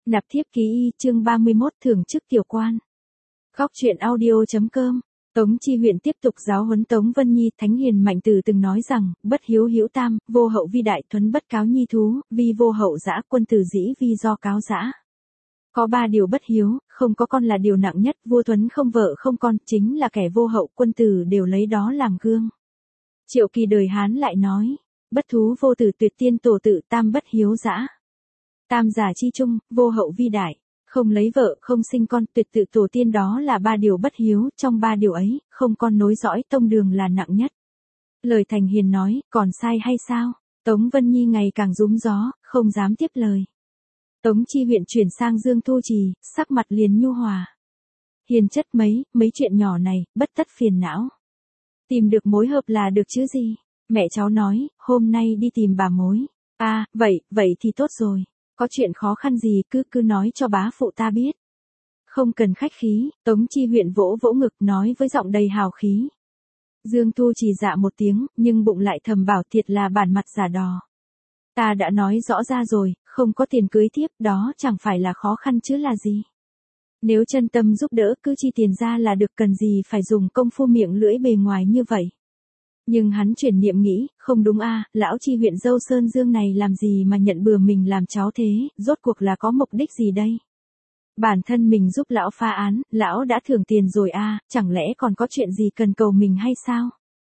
Nạp thiếp ký y chương 31 thưởng chức tiểu quan. Góc truyện audio.com. Tống Chi huyện tiếp tục giáo huấn Tống Vân Nhi. Thánh hiền Mạnh Tử từng nói rằng, bất hiếu hữu tam, vô hậu vi đại thuấn bất cáo nhi thú, vi vô hậu dã quân tử dĩ vi do cáo dã. Có 3 điều bất hiếu, không có con là điều nặng nhất, vua thuấn không vợ không con, chính là kẻ vô hậu, quân tử đều lấy đó làm gương. Triệu Kỳ đời Hán lại nói, bất thú vô tử tuyệt tiên tổ tự tam bất hiếu dã. Tam giả chi trung, vô hậu vi đại, không lấy vợ, không sinh con, tuyệt tự tổ tiên đó là 3 điều bất hiếu, trong 3 điều ấy, không con nối dõi tông đường là nặng nhất. Lời Thành hiền nói, còn sai hay sao? Tống Vân Nhi ngày càng rúm gió, không dám tiếp lời. Tống Chi huyện chuyển sang Dương Thu Trì, sắc mặt liền nhu hòa. Hiền chất mấy chuyện nhỏ này, bất tất phiền não. Tìm được mối hợp là được chứ gì? Mẹ cháu nói, hôm nay đi tìm bà mối. À, vậy thì tốt rồi. Có chuyện khó khăn gì cứ nói cho bá phụ ta biết. Không cần khách khí, Tống Chi huyện vỗ vỗ ngực nói với giọng đầy hào khí. Dương Thu Trì dạ một tiếng, nhưng bụng lại thầm bảo thiệt là bản mặt giả đò. Ta đã nói rõ ra rồi, không có tiền cưới tiếp, đó chẳng phải là khó khăn chứ là gì. Nếu chân tâm giúp đỡ cứ chi tiền ra là được, cần gì phải dùng công phu miệng lưỡi bề ngoài như vậy. Nhưng hắn chuyển niệm nghĩ, không đúng a, lão Chi huyện dâu Sơn Dương này làm gì mà nhận bừa mình làm cháu thế, rốt cuộc là có mục đích gì đây? Bản thân mình giúp lão phá án, lão đã thưởng tiền rồi a, chẳng lẽ còn có chuyện gì cần cầu mình hay sao?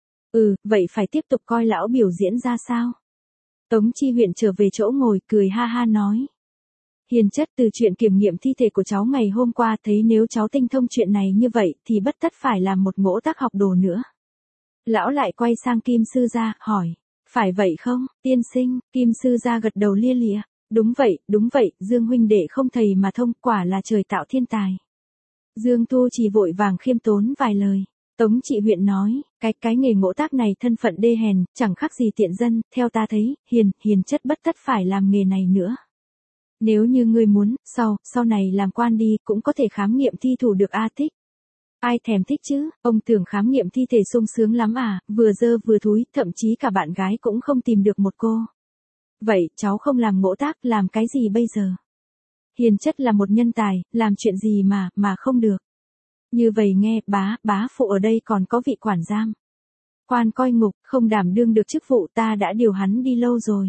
Vậy phải tiếp tục coi lão biểu diễn ra sao? Tống Chi huyện trở về chỗ ngồi, cười ha ha nói. Hiền chất, từ chuyện kiểm nghiệm thi thể của cháu ngày hôm qua thấy nếu cháu tinh thông chuyện này như vậy thì bất tất phải làm một ngỗ tác học đồ nữa. Lão lại quay sang Kim Sư Gia, hỏi, phải vậy không, tiên sinh? Kim Sư Gia gật đầu lia lịa, đúng vậy, Dương huynh đệ không thầy mà thông, quả là trời tạo thiên tài. Dương Thu Trì vội vàng khiêm tốn vài lời. Tống Trị huyện nói, cái nghề ngỗ tác này thân phận đê hèn, chẳng khác gì tiện dân, theo ta thấy, hiền chất bất tất phải làm nghề này nữa. Nếu như ngươi muốn, sau này làm quan đi, cũng có thể khám nghiệm thi thủ được a. Thích. Ai thèm thích chứ, ông tưởng khám nghiệm thi thể sung sướng lắm à, vừa dơ vừa thúi, thậm chí cả bạn gái cũng không tìm được một cô. Vậy, cháu không làm ngỗ tác, làm cái gì bây giờ? Hiền chất là một nhân tài, làm chuyện gì mà không được. Như vậy nghe, bá phụ ở đây còn có vị quản giam. Quan coi ngục, không đảm đương được chức vụ, ta đã điều hắn đi lâu rồi.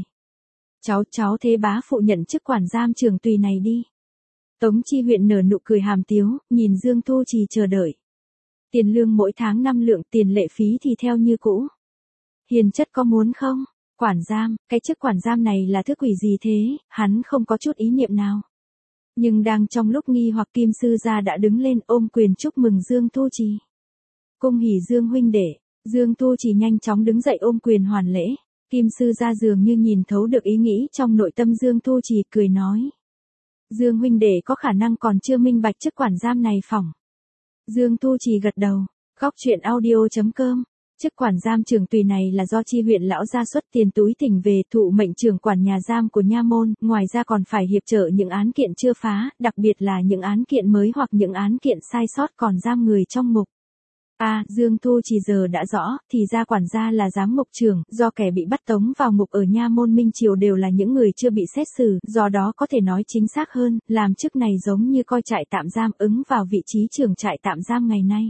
Cháu thế bá phụ nhận chức quản giam trưởng tùy này đi. Tống Chi huyện nở nụ cười hàm tiếu, nhìn Dương Thu Trì chờ đợi. Tiền lương mỗi tháng 5 lượng, tiền lệ phí thì theo như cũ. Hiền chất có muốn không? Quản giam, cái chức quản giam này là thứ quỷ gì thế, hắn không có chút ý niệm nào. Nhưng đang trong lúc nghi hoặc, Kim Sư Gia đã đứng lên ôm quyền chúc mừng Dương Thu Trì. Cung hỉ Dương huynh đệ. Dương Thu Trì nhanh chóng đứng dậy ôm quyền hoàn lễ. Kim Sư Gia dường như nhìn thấu được ý nghĩ trong nội tâm Dương Thu Trì, cười nói. Dương huynh đệ có khả năng còn chưa minh bạch chức quản giam này phỏng. Dương Thu Trì gật đầu. Góc truyện audio.com. Chức quản giam trưởng tùy này là do Chi huyện lão gia xuất tiền túi tỉnh về, thụ mệnh trưởng quản nhà giam của nha môn, ngoài ra còn phải hiệp trợ những án kiện chưa phá, đặc biệt là những án kiện mới hoặc những án kiện sai sót còn giam người trong ngục. Dương Thu Trì giờ đã rõ, thì ra quản gia là giám ngục trưởng, do kẻ bị bắt tống vào ngục ở nha môn Minh Triều đều là những người chưa bị xét xử, do đó có thể nói chính xác hơn, làm chức này giống như coi trại tạm giam ứng vào vị trí trưởng trại tạm giam ngày nay.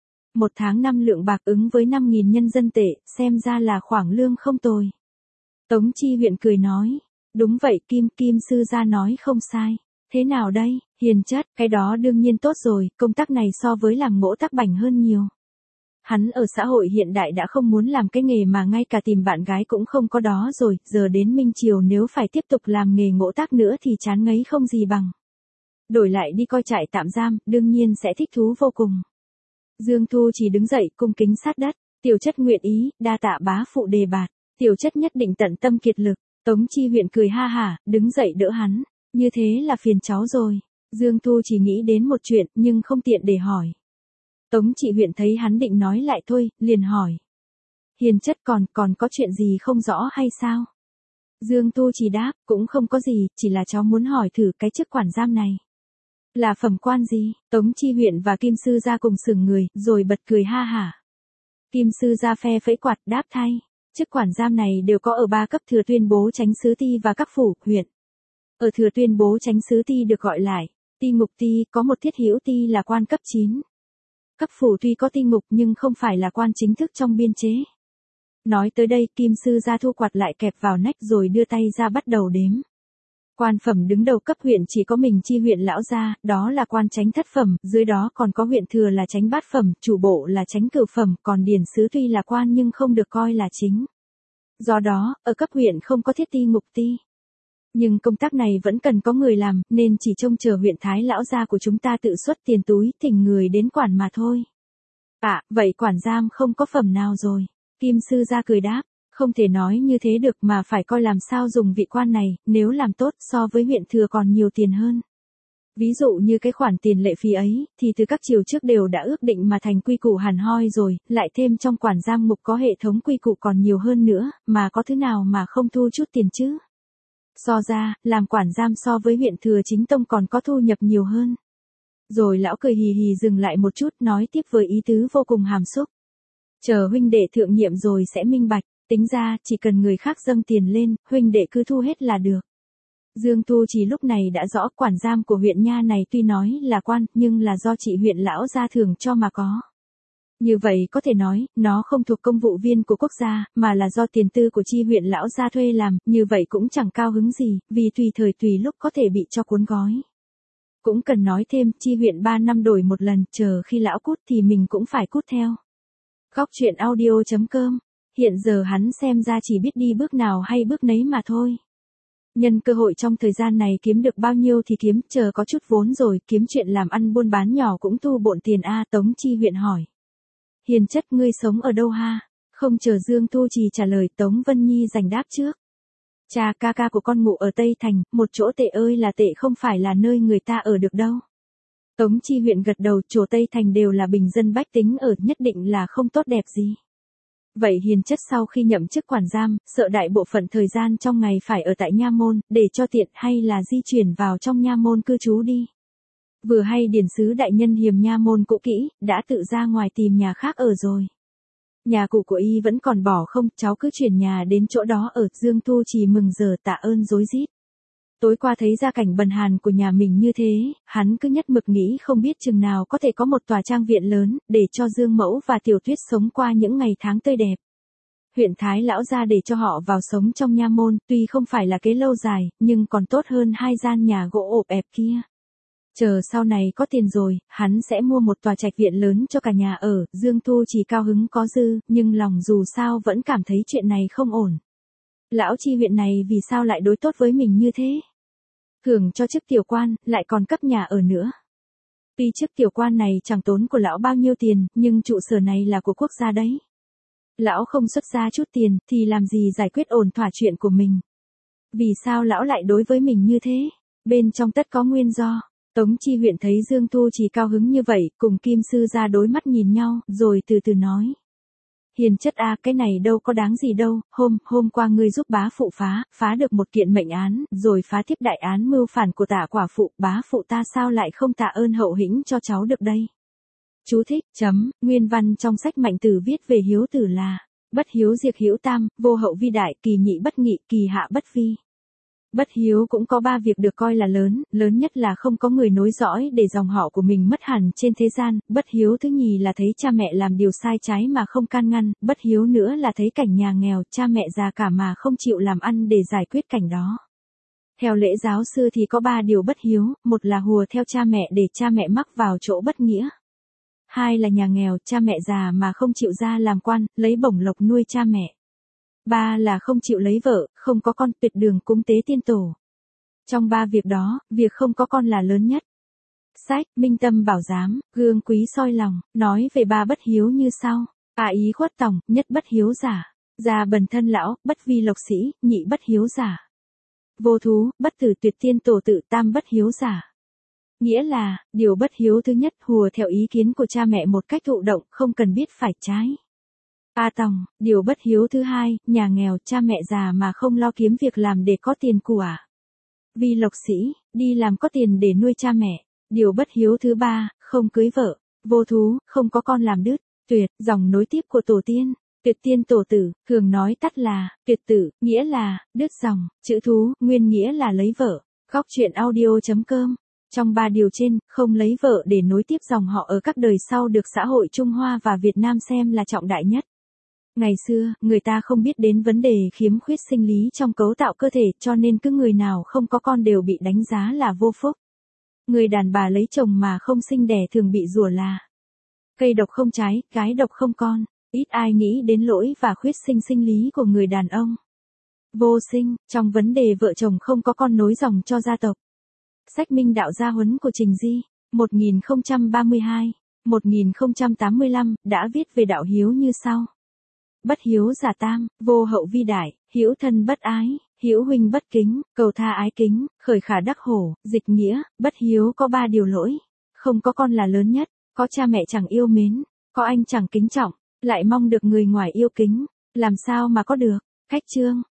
1 tháng 5 lượng bạc ứng với 5.000 nhân dân tệ, xem ra là khoản lương không tồi. Tống Chi huyện cười nói, đúng vậy, Kim Sư Gia nói không sai. Thế nào đây, hiền chất, cái đó đương nhiên tốt rồi, công tác này so với làm ngỗ tác bảnh hơn nhiều. Hắn ở xã hội hiện đại đã không muốn làm cái nghề mà ngay cả tìm bạn gái cũng không có đó rồi, giờ đến Minh Triều nếu phải tiếp tục làm nghề ngỗ tác nữa thì chán ngấy không gì bằng. Đổi lại đi coi trại tạm giam, đương nhiên sẽ thích thú vô cùng. Dương Thu chỉ đứng dậy cung kính sát đất, tiểu chất nguyện ý, đa tạ bá phụ đề bạt, tiểu chất nhất định tận tâm kiệt lực. Tống Chi huyện cười ha hả, đứng dậy đỡ hắn, như thế là phiền cháu rồi. Dương Thu chỉ nghĩ đến một chuyện nhưng không tiện để hỏi. Tống Trị huyện thấy hắn định nói lại thôi, liền hỏi. Hiền chất còn có chuyện gì không rõ hay sao? Dương Thu chỉ đáp, cũng không có gì, chỉ là cháu muốn hỏi thử cái chức quản giam này. Là phẩm quan gì? Tống Chi huyện và Kim Sư Gia cùng sững người, rồi bật cười ha hả. Kim Sư Gia phe phẩy quạt đáp thay. Chức quản giam này đều có ở 3 cấp thừa tuyên bố chánh sứ ti và các phủ, huyện. Ở Thừa tuyên bố chánh sứ ti được gọi lại ti ngục ti, có một thiết hữu ti là quan cấp 9. Cấp phủ tuy có ti ngục nhưng không phải là quan chính thức trong biên chế. Nói tới đây, Kim sư gia thu quạt lại kẹp vào nách rồi đưa tay ra bắt đầu đếm. Quan phẩm đứng đầu cấp huyện chỉ có mình Chi huyện lão gia, đó là quan chánh thất phẩm, dưới đó còn có huyện thừa là chánh bát phẩm, chủ bộ là chánh cửu phẩm, còn điển sứ tuy là quan nhưng không được coi là chính. Do đó, ở cấp huyện không có thiết ti ngục ti. Nhưng công tác này vẫn cần có người làm, nên chỉ trông chờ huyện thái lão gia của chúng ta tự xuất tiền túi thỉnh người đến quản mà thôi. Vậy quản giam không có phẩm nào rồi. Kim sư gia cười đáp, không thể nói như thế được mà phải coi làm sao dùng vị quan này, nếu làm tốt so với huyện thừa còn nhiều tiền hơn. Ví dụ như cái khoản tiền lệ phí ấy, thì từ các triều trước đều đã ước định mà thành quy củ hẳn hoi rồi, lại thêm trong quản giam mục có hệ thống quy củ còn nhiều hơn nữa, mà có thứ nào mà không thu chút tiền chứ. So ra, làm quản giam so với huyện thừa chính tông còn có thu nhập nhiều hơn. Rồi lão cười hì hì dừng lại một chút nói tiếp với ý tứ vô cùng hàm xúc. Chờ huynh đệ thượng nhiệm rồi sẽ minh bạch, tính ra chỉ cần người khác dâng tiền lên, huynh đệ cứ thu hết là được. Dương Tu Trì lúc này đã rõ quản giam của huyện nha này tuy nói là quan, nhưng là do chị huyện lão gia thưởng cho mà có. Như vậy có thể nói, nó không thuộc công vụ viên của quốc gia, mà là do tiền tư của chi huyện lão gia thuê làm, như vậy cũng chẳng cao hứng gì, vì tùy thời tùy lúc có thể bị cho cuốn gói. Cũng cần nói thêm, chi huyện 3 năm đổi một lần, chờ khi lão cút thì mình cũng phải cút theo. Góc truyện audio.com. Hiện giờ hắn xem ra chỉ biết đi bước nào hay bước nấy mà thôi. Nhân cơ hội trong thời gian này kiếm được bao nhiêu thì kiếm, chờ có chút vốn rồi, kiếm chuyện làm ăn buôn bán nhỏ cũng thu bộn tiền a. Tống Chi huyện hỏi. Hiền chất ngươi sống ở đâu ha? Không chờ Dương Tu Trì trả lời, Tống Vân Nhi giành đáp trước. Cha ca của con ngủ ở Tây Thành, một chỗ tệ ơi là tệ, không phải là nơi người ta ở được đâu. Tống Chi huyện gật đầu, chỗ Tây Thành đều là bình dân bách tính ở, nhất định là không tốt đẹp gì. Vậy hiền chất sau khi nhậm chức quản giam, sợ đại bộ phận thời gian trong ngày phải ở tại nha môn, để cho tiện, hay là di chuyển vào trong nha môn cư trú đi. Vừa hay điển sứ đại nhân hiềm nha môn cũ kỹ, đã tự ra ngoài tìm nhà khác ở rồi. Nhà cũ của y vẫn còn bỏ không, cháu cứ chuyển nhà đến chỗ đó ở. Dương Tu Trì mừng giờ tạ ơn rối rít. Tối qua thấy gia cảnh bần hàn của nhà mình như thế, hắn cứ nhất mực nghĩ không biết chừng nào có thể có một tòa trang viện lớn, để cho Dương Mẫu và Tiểu Tuyết sống qua những ngày tháng tươi đẹp. Huyện Thái lão gia để cho họ vào sống trong nha môn, tuy không phải là kế lâu dài, nhưng còn tốt hơn 2 gian nhà gỗ ộp ẹp kia. Chờ sau này có tiền rồi, hắn sẽ mua một tòa trạch viện lớn cho cả nhà ở. Dương Tu Trì cao hứng có dư, nhưng lòng dù sao vẫn cảm thấy chuyện này không ổn. Lão Chi huyện này vì sao lại đối tốt với mình như thế? Thưởng cho chức tiểu quan, lại còn cấp nhà ở nữa. Tuy chức tiểu quan này chẳng tốn của lão bao nhiêu tiền, nhưng trụ sở này là của quốc gia đấy. Lão không xuất ra chút tiền, thì làm gì giải quyết ổn thỏa chuyện của mình? Vì sao lão lại đối với mình như thế? Bên trong tất có nguyên do. Tống Chi huyện thấy Dương Tu Trì cao hứng như vậy, cùng Kim sư gia đối mắt nhìn nhau, rồi từ từ nói. Hiền chất cái này đâu có đáng gì đâu, hôm qua ngươi giúp bá phụ phá được một kiện mệnh án, rồi phá tiếp đại án mưu phản của Tạ quả phụ, bá phụ ta sao lại không tạ ơn hậu hĩnh cho cháu được đây? Chú thích, nguyên văn trong sách Mạnh Tử viết về hiếu tử là, bất hiếu diệt hiếu tam, vô hậu vi đại, kỳ nhị bất nghị, kỳ hạ bất vi. Bất hiếu cũng có 3 việc được coi là lớn nhất là không có người nối dõi để dòng họ của mình mất hẳn trên thế gian, bất hiếu thứ nhì là thấy cha mẹ làm điều sai trái mà không can ngăn, bất hiếu nữa là thấy cảnh nhà nghèo, cha mẹ già cả mà không chịu làm ăn để giải quyết cảnh đó. Theo lễ giáo sư thì có 3 điều bất hiếu, một là hùa theo cha mẹ để cha mẹ mắc vào chỗ bất nghĩa. 2 là nhà nghèo, cha mẹ già mà không chịu ra làm quan, lấy bổng lộc nuôi cha mẹ. 3 là không chịu lấy vợ, không có con, tuyệt đường cúng tế tiên tổ. Trong 3 việc đó, việc không có con là lớn nhất. Sách, Minh Tâm Bảo Giám, Gương Quý soi lòng, nói về 3 bất hiếu như sau. Ý khuất tòng, nhất bất hiếu giả. Già bần thân lão, bất vi lộc sĩ, nhị bất hiếu giả. Vô thú, bất tử tuyệt tiên tổ tự, tam bất hiếu giả. Nghĩa là, điều bất hiếu thứ nhất hùa theo ý kiến của cha mẹ một cách thụ động, không cần biết phải trái. Tòng, điều bất hiếu thứ hai, nhà nghèo, cha mẹ già mà không lo kiếm việc làm để có tiền của. Vi lộc sĩ, đi làm có tiền để nuôi cha mẹ. Điều bất hiếu thứ ba, không cưới vợ. Vô thú, không có con làm đứt. Tuyệt, dòng nối tiếp của tổ tiên. Tuyệt tiên tổ tử, thường nói tắt là, tuyệt tử, nghĩa là, đứt dòng. Chữ thú, nguyên nghĩa là lấy vợ. Góc truyện audio.com. Trong 3 điều trên, không lấy vợ để nối tiếp dòng họ ở các đời sau được xã hội Trung Hoa và Việt Nam xem là trọng đại nhất. Ngày xưa, người ta không biết đến vấn đề khiếm khuyết sinh lý trong cấu tạo cơ thể, cho nên cứ người nào không có con đều bị đánh giá là vô phúc. Người đàn bà lấy chồng mà không sinh đẻ thường bị rủa là cây độc không trái, gái độc không con. Ít ai nghĩ đến lỗi và khuyết sinh lý của người đàn ông. Vô sinh, trong vấn đề vợ chồng không có con nối dòng cho gia tộc. Sách Minh Đạo Gia Huấn của Trình Di, 1032-1085, đã viết về đạo hiếu như sau. Bất hiếu giả tam, vô hậu vi đại, hữu thân bất ái, hữu huynh bất kính, cầu tha ái kính, khởi khả đắc hổ, dịch nghĩa. Bất hiếu có 3 điều lỗi. Không có con là lớn nhất, có cha mẹ chẳng yêu mến, có anh chẳng kính trọng, lại mong được người ngoài yêu kính, làm sao mà có được. Cách chương